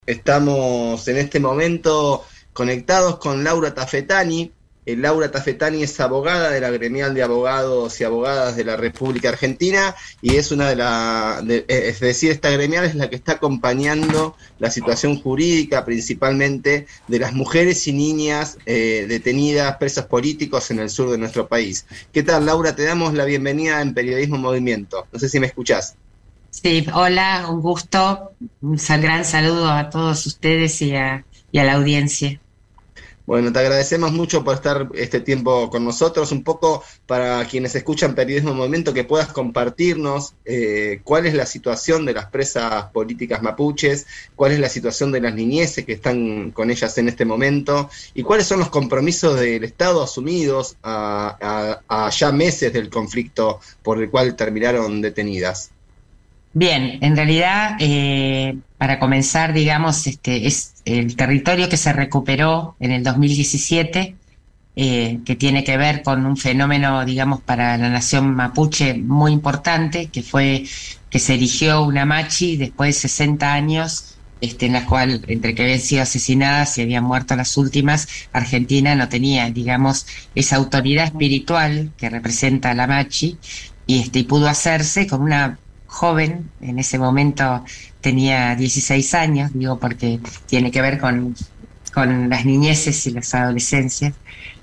Estamos en este momento conectados con Laura Tafetani. Laura Tafetani es abogada de la Gremial de Abogados y Abogadas de la República Argentina y es es decir, esta gremial es la que está acompañando la situación jurídica principalmente de las mujeres y niñas detenidas, presos políticos en el sur de nuestro país. ¿Qué tal, Laura? Te damos la bienvenida en Periodismo en Movimiento. No sé si me escuchás. Sí, hola, un gusto, gran saludo a todos ustedes y a la audiencia. Bueno, te agradecemos mucho por estar este tiempo con nosotros. Un poco para quienes escuchan Periodismo en Movimiento, que puedas compartirnos cuál es la situación de las presas políticas mapuches, cuál es la situación de las niñeces que están con ellas en este momento y cuáles son los compromisos del Estado asumidos a ya meses del conflicto por el cual terminaron detenidas. Bien, en realidad, para comenzar, digamos, es el territorio que se recuperó en el 2017, que tiene que ver con un fenómeno, digamos, para la nación mapuche muy importante, que fue que se erigió una machi después de 60 años, en la cual, entre que habían sido asesinadas y habían muerto las últimas, Argentina no tenía, digamos, esa autoridad espiritual que representa a la machi, y pudo hacerse con una joven. En ese momento tenía 16 años, digo porque tiene que ver con las niñeces y las adolescencias,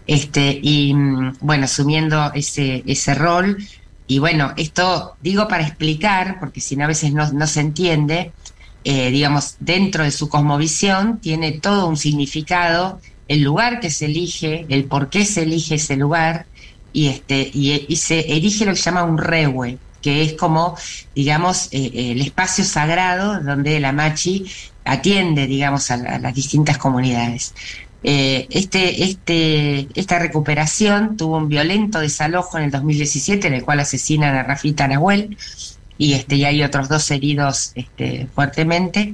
bueno, asumiendo ese rol. Y bueno, esto digo para explicar, porque si no a veces no se entiende, digamos, dentro de su cosmovisión tiene todo un significado, el lugar que se elige, el por qué se elige ese lugar, y se erige lo que se llama un reue, que es como, digamos, el espacio sagrado donde la machi atiende, digamos, a las distintas comunidades. Esta recuperación tuvo un violento desalojo en el 2017, en el cual asesinan a Rafita Nahuel, y hay otros 2 heridos fuertemente,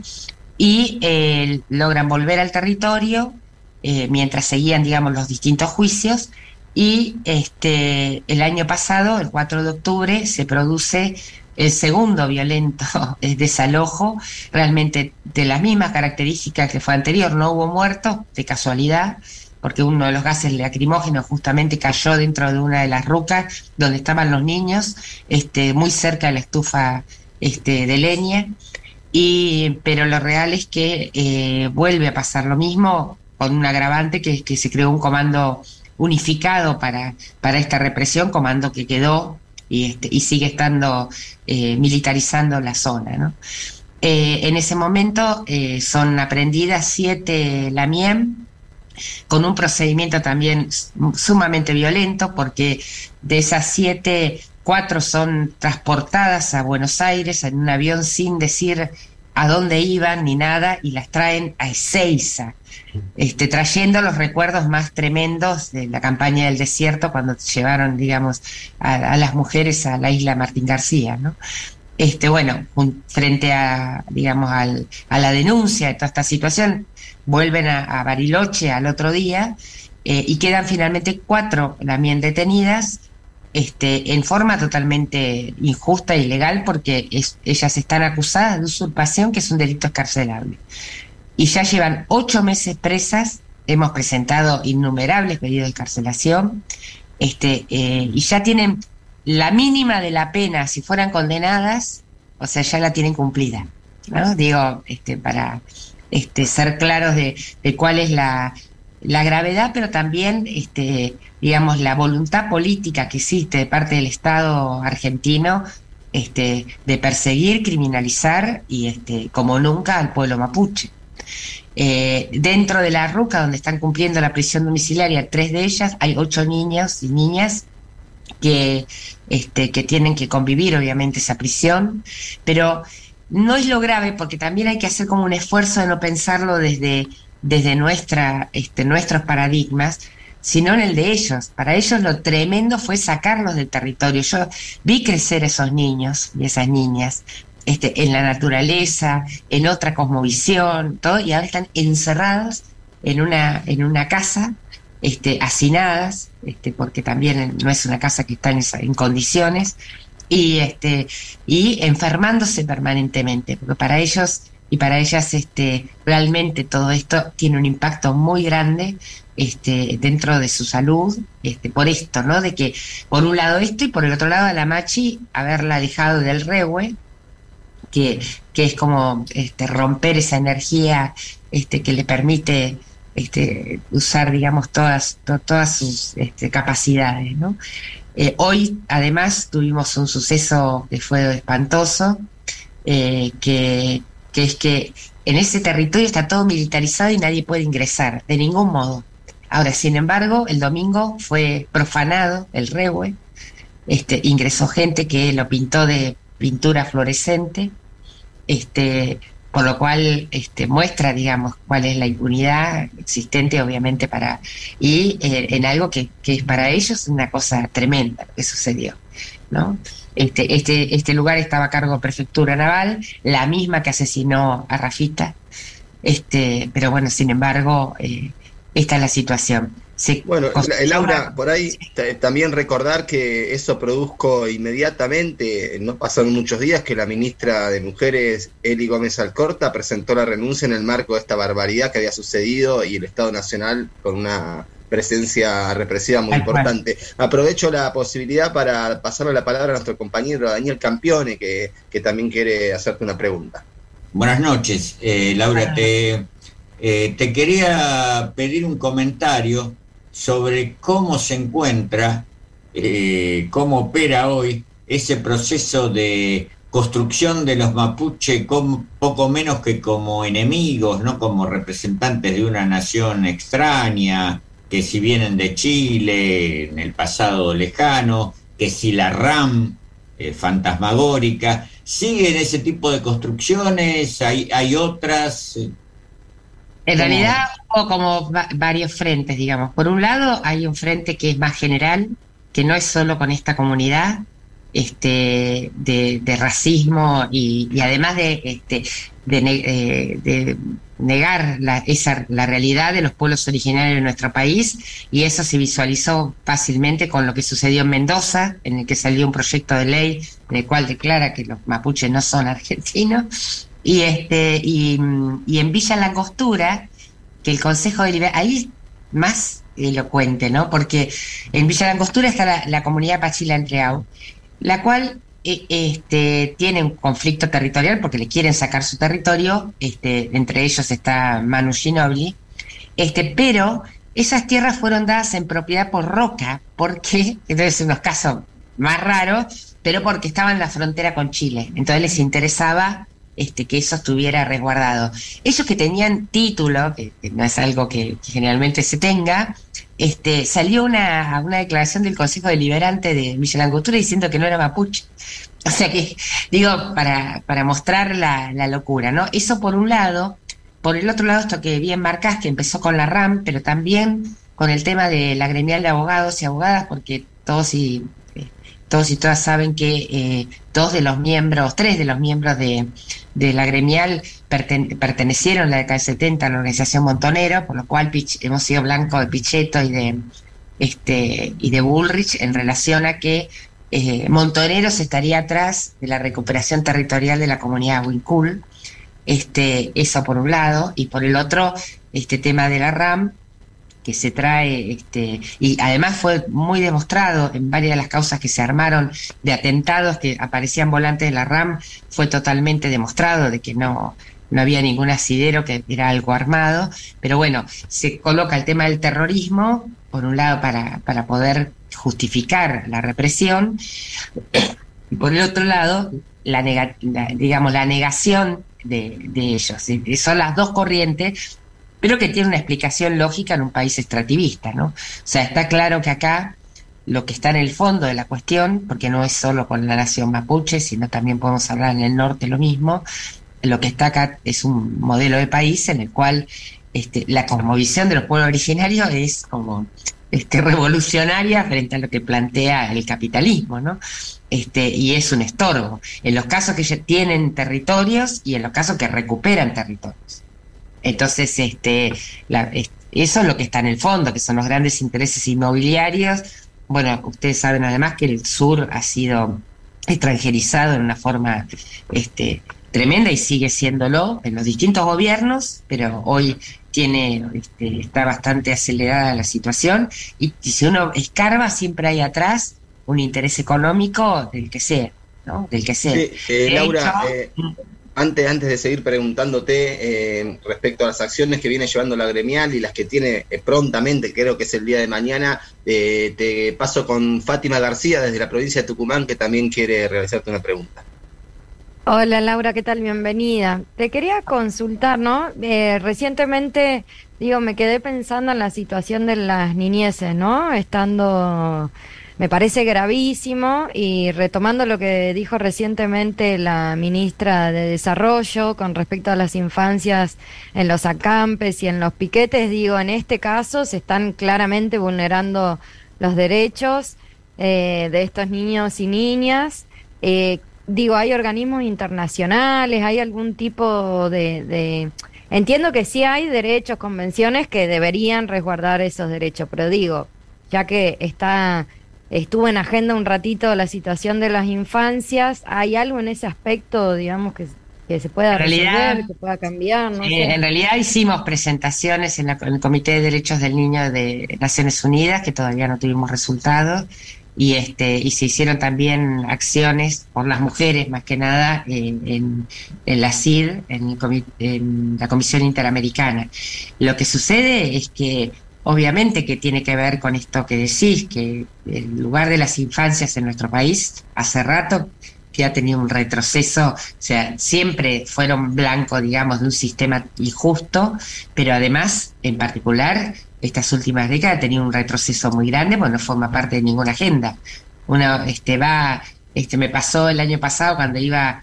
y logran volver al territorio mientras seguían, digamos, los distintos juicios. Y el año pasado, el 4 de octubre, se produce el segundo violento desalojo, realmente de las mismas características que fue anterior. No hubo muertos, de casualidad, porque uno de los gases lacrimógenos justamente cayó dentro de una de las rucas donde estaban los niños, muy cerca de la estufa de leña. Pero lo real es que vuelve a pasar lo mismo, con un agravante que se creó un comando unificado para esta represión, comando que quedó y sigue estando militarizando la zona, ¿no? En ese momento son aprendidas 7 lamiem, con un procedimiento también sumamente violento, porque de esas 7, 4 son transportadas a Buenos Aires en un avión sin decir a dónde iban ni nada, y las traen a Ezeiza, trayendo los recuerdos más tremendos de la campaña del desierto, cuando llevaron, digamos, a las mujeres a la isla Martín García, ¿no? Bueno, frente a, digamos, a la denuncia de toda esta situación, vuelven a Bariloche al otro día, y quedan finalmente 4 también detenidas, en forma totalmente injusta e ilegal, porque ellas están acusadas de usurpación, que es un delito escarcelable. Y ya llevan 8 meses presas, hemos presentado innumerables pedidos de excarcelación, y ya tienen la mínima de la pena. Si fueran condenadas, o sea, ya la tienen cumplida, ¿no? Digo, para ser claros de cuál es la gravedad, pero también, digamos, la voluntad política que existe de parte del Estado argentino, de perseguir, criminalizar y como nunca al pueblo mapuche. Dentro de la ruca donde están cumpliendo la prisión domiciliaria, 3 de ellas, hay 8 niños y niñas que tienen que convivir, obviamente, esa prisión, pero no es lo grave, porque también hay que hacer como un esfuerzo de no pensarlo desde nuestros paradigmas, sino en el de ellos. Para ellos lo tremendo fue sacarlos del territorio. Yo vi crecer esos niños y esas niñas en la naturaleza, en otra cosmovisión, todo, y ahora están encerrados en una casa, hacinadas, porque también no es una casa que está en condiciones, y enfermándose permanentemente, porque para ellos y para ellas realmente todo esto tiene un impacto muy grande dentro de su salud, por esto, ¿no? De que por un lado esto y por el otro lado a la Machi haberla dejado del regue, que es como romper esa energía que le permite usar, digamos, todas sus capacidades, ¿no? Hoy, además, tuvimos un suceso que fue espantoso, que es que en ese territorio está todo militarizado y nadie puede ingresar, de ningún modo. Ahora, sin embargo, el domingo fue profanado el regue, ingresó gente que lo pintó de pintura fluorescente, por lo cual muestra, digamos, cuál es la impunidad existente, obviamente, en algo que es para ellos una cosa tremenda lo que sucedió, ¿no? Este lugar estaba a cargo de Prefectura Naval, la misma que asesinó a Rafita, pero bueno, sin embargo, esta es la situación. Bueno, Laura, por ahí también recordar que eso produjo inmediatamente, no pasaron muchos días, que la ministra de Mujeres, Eli Gómez Alcorta, presentó la renuncia en el marco de esta barbaridad que había sucedido y el Estado Nacional con una presencia represiva muy importante. Aprovecho la posibilidad para pasarle la palabra a nuestro compañero Daniel Campione, que también quiere hacerte una pregunta. Buenas noches, Laura. Te quería pedir un comentario sobre cómo se encuentra, cómo opera hoy ese proceso de construcción de los mapuche poco menos que como enemigos, no como representantes de una nación extraña, que si vienen de Chile en el pasado lejano, que si la RAM fantasmagórica, ¿siguen ese tipo de construcciones? ¿Hay otras? En realidad hubo como varios frentes, digamos. Por un lado hay un frente que es más general, que no es solo con esta comunidad, de racismo y además de negar la realidad de los pueblos originarios de nuestro país, y eso se visualizó fácilmente con lo que sucedió en Mendoza, en el que salió un proyecto de ley en el cual declara que los mapuches no son argentinos. Y en Villa Langostura, que el Consejo Deliberante, ahí más elocuente, ¿no? Porque en Villa Langostura está la comunidad Pachila Entreau, la cual tiene un conflicto territorial porque le quieren sacar su territorio, entre ellos está Manu Ginobili, pero esas tierras fueron dadas en propiedad por Roca, porque, entonces unos casos más raros, pero porque estaban en la frontera con Chile, entonces les interesaba que eso estuviera resguardado. Ellos que tenían título, que no es algo que generalmente se tenga, salió una declaración del Consejo Deliberante de Villa Langostura diciendo que no era mapuche. O sea que, digo, para mostrar la locura, ¿no? Eso por un lado. Por el otro lado, esto que bien marcás, que empezó con la RAM, pero también con el tema de la gremial de abogados y abogadas, porque todos y todas saben que tres de los miembros de la gremial pertenecieron en la década del 70 a la organización Montonero, por lo cual hemos sido blanco de Pichetto y de Bullrich en relación a que Montoneros estaría atrás de la recuperación territorial de la comunidad Huincul, eso por un lado, y por el otro, tema de la RAM, que se trae, y además fue muy demostrado en varias de las causas que se armaron de atentados que aparecían volantes de la RAM, fue totalmente demostrado de que no había ningún asidero, que era algo armado, pero bueno, se coloca el tema del terrorismo, por un lado para poder justificar la represión, y por el otro lado, la negación de ellos. Son las dos corrientes, pero que tiene una explicación lógica en un país extractivista, ¿no? O sea, está claro que acá lo que está en el fondo de la cuestión, porque no es solo con la nación mapuche, sino también podemos hablar en el norte lo mismo, lo que está acá es un modelo de país en el cual la cosmovisión de los pueblos originarios es como revolucionaria frente a lo que plantea el capitalismo, ¿no? Y es un estorbo, en los casos que ya tienen territorios y en los casos que recuperan territorios. Entonces, eso es lo que está en el fondo, que son los grandes intereses inmobiliarios. Bueno, ustedes saben además que el sur ha sido extranjerizado en una forma tremenda y sigue siéndolo en los distintos gobiernos, pero hoy está bastante acelerada la situación y si uno escarba siempre hay atrás un interés económico del que sea, ¿no? Del que sea. Sí, Laura, antes de seguir preguntándote respecto a las acciones que viene llevando la gremial y las que tiene prontamente, creo que es el día de mañana, te paso con Fátima García desde la provincia de Tucumán, que también quiere realizarte una pregunta. Hola Laura, ¿qué tal? Bienvenida. Te quería consultar, ¿no? Recientemente, me quedé pensando en la situación de las niñeces, ¿no? Me parece gravísimo y retomando lo que dijo recientemente la ministra de Desarrollo con respecto a las infancias en los acampes y en los piquetes, en este caso se están claramente vulnerando los derechos de estos niños y niñas. Hay organismos internacionales, hay algún tipo de... Entiendo que sí hay derechos, convenciones que deberían resguardar esos derechos, pero ya que estuvo en agenda un ratito la situación de las infancias, ¿hay algo en ese aspecto, que se pueda resolver, que pueda cambiar? No sé. En realidad hicimos presentaciones en el Comité de Derechos del Niño de Naciones Unidas, que todavía no tuvimos resultados, y se hicieron también acciones por las mujeres, más que nada, en la CID, en la Comisión Interamericana. Lo que sucede es que obviamente que tiene que ver con esto que decís, que el lugar de las infancias en nuestro país hace rato que ha tenido un retroceso, o sea, siempre fueron blanco, digamos, de un sistema injusto, pero además, en particular, estas últimas décadas ha tenido un retroceso muy grande, porque no forma parte de ninguna agenda. Uno me pasó el año pasado cuando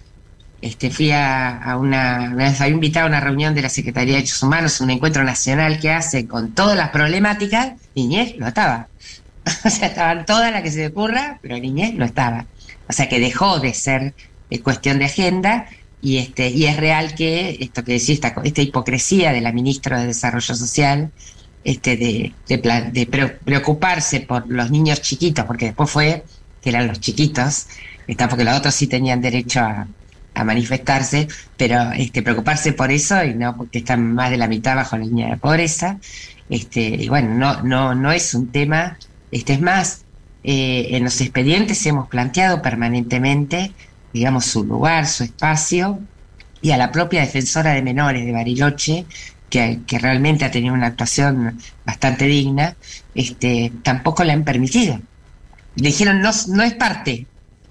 fui a una vez había invitado a una reunión de la Secretaría de Derechos Humanos, un encuentro nacional que hace con todas las problemáticas, niñez no estaba. O sea, estaban todas las que se me ocurra, pero niñez no estaba. O sea que dejó de ser cuestión de agenda y es real que esto que decía, esta hipocresía de la ministra de Desarrollo Social, de preocuparse por los niños chiquitos, porque después fue que eran los chiquitos, porque los otros sí tenían derecho a manifestarse, pero preocuparse por eso y no porque están más de la mitad bajo la línea de pobreza, y bueno, no es un tema, es más, en los expedientes hemos planteado permanentemente, digamos, su lugar, su espacio, y a la propia defensora de menores de Bariloche, que realmente ha tenido una actuación bastante digna, tampoco la han permitido. Le dijeron, no es parte,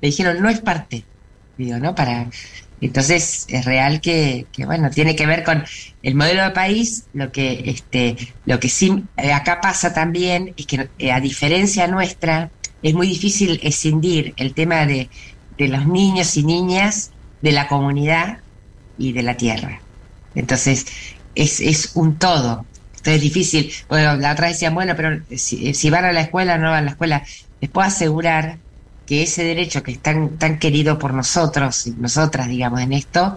¿no? Entonces es real que bueno, tiene que ver con el modelo de país. Lo que sí acá pasa también es que a diferencia nuestra es muy difícil escindir el tema de los niños y niñas de la comunidad y de la tierra. Entonces es un todo. Entonces es difícil. Bueno, la otra vez decían, bueno, pero si van a la escuela o no van a la escuela, les puedo asegurar que ese derecho que es tan querido por nosotros y nosotras, digamos, en esto,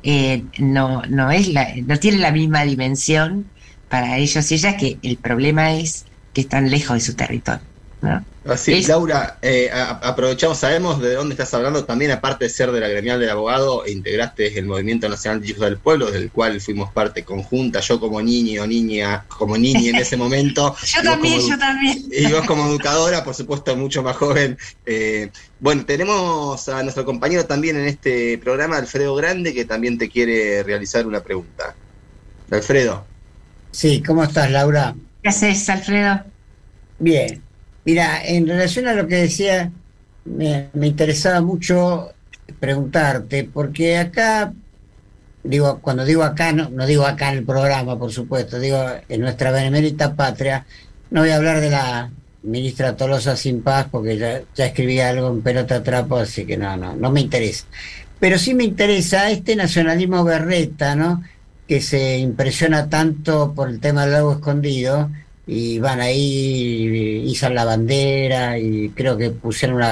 no tiene la misma dimensión para ellos y ellas, que el problema es que están lejos de su territorio, ¿no? Así, Laura, aprovechamos, sabemos de dónde estás hablando, también aparte de ser de la gremial del abogado, integraste el Movimiento Nacional de Hijos del Pueblo, del cual fuimos parte conjunta, yo como niño o niña en ese momento. yo también. Y vos como educadora, por supuesto, mucho más joven. Bueno, tenemos a nuestro compañero también en este programa, Alfredo Grande, que también te quiere realizar una pregunta. Alfredo. Sí, ¿cómo estás, Laura? ¿Qué haces, Alfredo? Bien. Mira, en relación a lo que decía, me interesaba mucho preguntarte, porque acá, cuando digo acá, no digo acá en el programa, por supuesto, digo en nuestra benemérita patria, no voy a hablar de la ministra Tolosa Sin Paz, porque ya escribí algo en Pelota Trapo, así que no me interesa. Pero sí me interesa este nacionalismo berreta, ¿no?, que se impresiona tanto por el tema del lago escondido, y van ahí, izan la bandera y creo que pusieron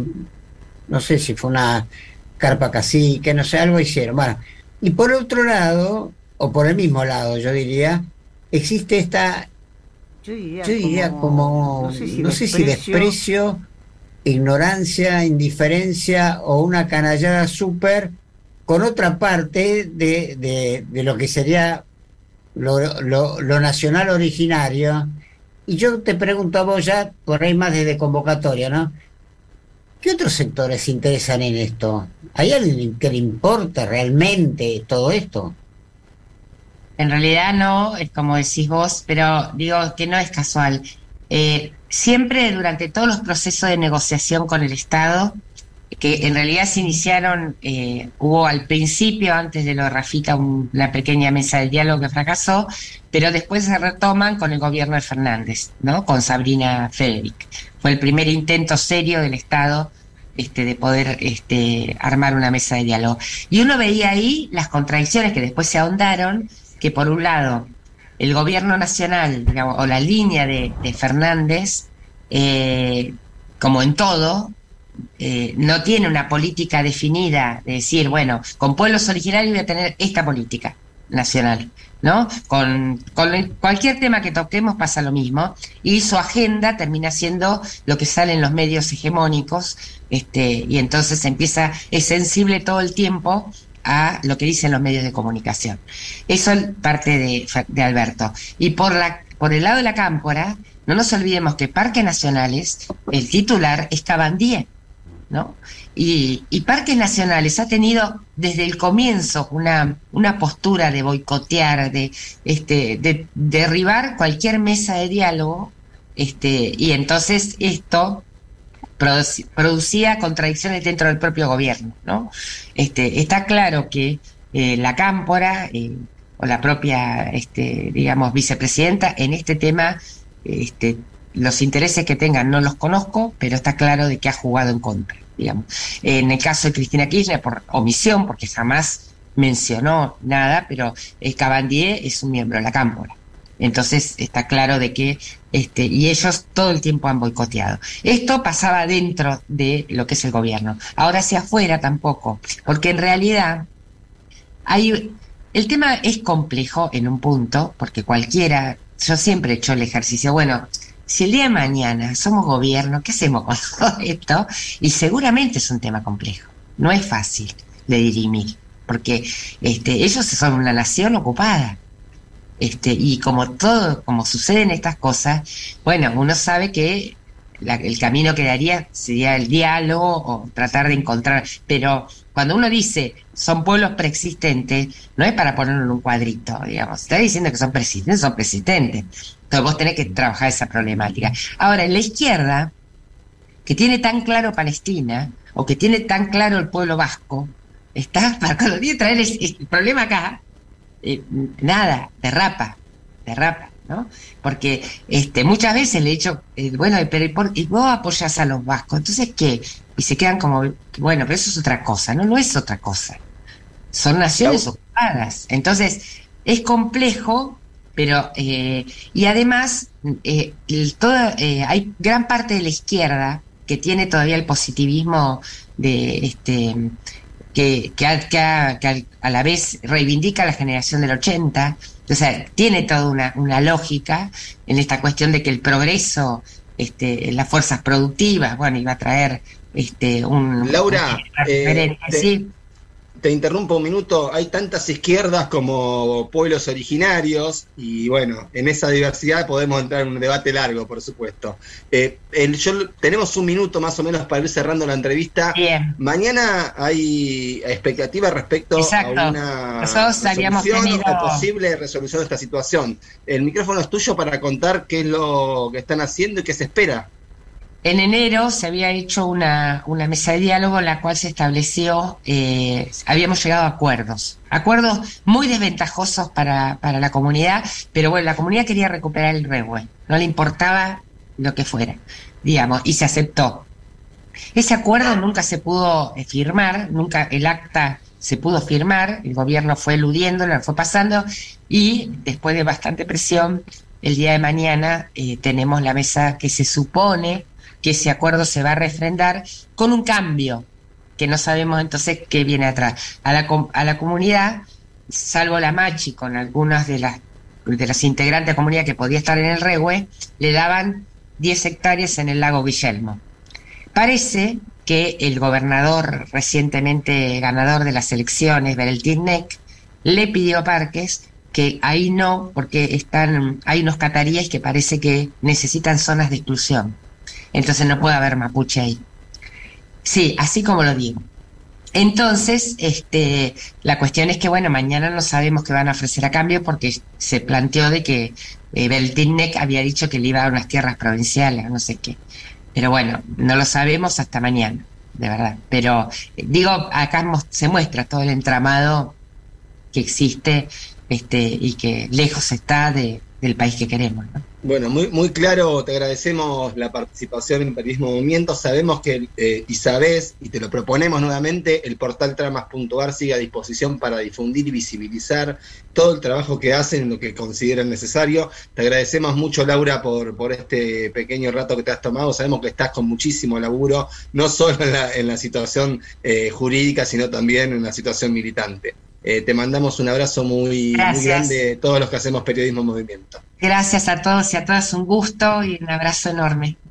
no sé si fue una carpa cacique, no sé, algo hicieron. Bueno, y por otro lado, o por el mismo lado, yo diría, existe esta, yo diría como no sé si desprecio, ignorancia, indiferencia o una canallada súper con otra parte de lo que sería lo nacional originario. Y yo te pregunto a vos ya, por ahí más desde convocatoria, ¿no? ¿Qué otros sectores se interesan en esto? ¿Hay alguien que le importa realmente todo esto? En realidad no, es como decís vos, pero digo que no es casual. Siempre durante todos los procesos de negociación con el Estado, que en realidad se iniciaron, hubo al principio, antes de lo de Rafita, una pequeña mesa de diálogo que fracasó, pero después se retoman con el gobierno de Fernández, ¿no? Con Sabrina Frederick. Fue el primer intento serio del Estado de poder armar una mesa de diálogo. Y uno veía ahí las contradicciones que después se ahondaron, que por un lado el gobierno nacional, digamos, o la línea de Fernández, como en todo, no tiene una política definida de decir, bueno, con pueblos originarios voy a tener esta política nacional, ¿no? Con cualquier tema que toquemos pasa lo mismo, y su agenda termina siendo lo que sale en los medios hegemónicos, y entonces es sensible todo el tiempo a lo que dicen los medios de comunicación. Eso es parte de Alberto. Y por el lado de la cámpora, no nos olvidemos que Parques Nacionales, el titular es Cabandier, ¿no? Y Parques Nacionales ha tenido desde el comienzo una postura de boicotear, de derribar cualquier mesa de diálogo, y entonces esto producía contradicciones dentro del propio gobierno, ¿no? Está claro que la cámpora o la propia, digamos, vicepresidenta en este tema, los intereses que tengan no los conozco, pero está claro de que ha jugado en contra, digamos. En el caso de Cristina Kirchner, por omisión, porque jamás mencionó nada, pero Cabandier es un miembro de la cámpora. Entonces está claro de que y ellos todo el tiempo han boicoteado. Esto pasaba dentro de lo que es el gobierno. Ahora hacia afuera tampoco, porque en realidad el tema es complejo en un punto, porque yo siempre he hecho el ejercicio, bueno, si el día de mañana somos gobierno, ¿qué hacemos con todo esto? Y seguramente es un tema complejo, no es fácil de dirimir, porque ellos son una nación ocupada. Y como suceden estas cosas, bueno, uno sabe que el camino que daría sería el diálogo o tratar de encontrar, pero cuando uno dice son pueblos preexistentes, no es para ponerlo en un cuadrito, digamos, está diciendo que son preexistentes, entonces vos tenés que trabajar esa problemática. Ahora, en la izquierda, que tiene tan claro Palestina, o que tiene tan claro el pueblo vasco, para cuando tiene que traer el problema acá, nada, derrapa, ¿no? Porque muchas veces le he dicho, bueno, pero y vos apoyás a los vascos, entonces ¿qué? Y se quedan como, bueno, pero eso es otra cosa, no es otra cosa, son naciones ocupadas, entonces es complejo, pero y además hay gran parte de la izquierda que tiene todavía el positivismo de que a la vez reivindica la generación del 80, o sea, tiene toda una lógica en esta cuestión de que el progreso, las fuerzas productivas, bueno, iba a traer Laura, ¿sí? Te interrumpo un minuto. Hay tantas izquierdas como pueblos originarios y bueno, en esa diversidad podemos entrar en un debate largo, por supuesto. Tenemos un minuto más o menos para ir cerrando la entrevista. Bien. Mañana hay expectativas respecto Exacto. a una resolución o posible resolución de esta situación. El micrófono es tuyo para contar qué es lo que están haciendo y qué se espera. En enero se había hecho una mesa de diálogo en la cual se estableció, habíamos llegado a acuerdos muy desventajosos para la comunidad, pero bueno, la comunidad quería recuperar el Rehue, no le importaba lo que fuera, digamos, y se aceptó. Ese acuerdo nunca se pudo firmar, nunca el acta se pudo firmar, el gobierno fue eludiéndolo, lo fue pasando, y después de bastante presión, el día de mañana tenemos la mesa que se supone que ese acuerdo se va a refrendar con un cambio, que no sabemos entonces qué viene atrás. A la comunidad, salvo la Machi, con algunas de las integrantes de la comunidad que podía estar en el Rehue, le daban 10 hectáreas en el lago Guillermo. Parece que el gobernador recientemente ganador de las elecciones, Beltilnek, le pidió a Parques que ahí no, porque hay unos cataríes que parece que necesitan zonas de exclusión. Entonces no puede haber mapuche ahí. Sí, así como lo digo. Entonces, la cuestión es que, bueno, mañana no sabemos qué van a ofrecer a cambio porque se planteó de que Beltilnek había dicho que le iba a dar unas tierras provinciales, no sé qué. Pero bueno, no lo sabemos hasta mañana, de verdad. Pero digo, acá se muestra todo el entramado que existe y que lejos está del país que queremos, ¿no? Bueno, muy claro, te agradecemos la participación en Periodismo Movimiento. Sabemos que, y sabés, y te lo proponemos nuevamente, el portal tramas.ar sigue a disposición para difundir y visibilizar todo el trabajo que hacen, lo que consideran necesario. Te agradecemos mucho, Laura, por este pequeño rato que te has tomado. Sabemos que estás con muchísimo laburo, no solo en la situación jurídica, sino también en la situación militante. Te mandamos un abrazo muy grande a todos los que hacemos Periodismo Movimiento. Gracias a todos y a todas, un gusto y un abrazo enorme.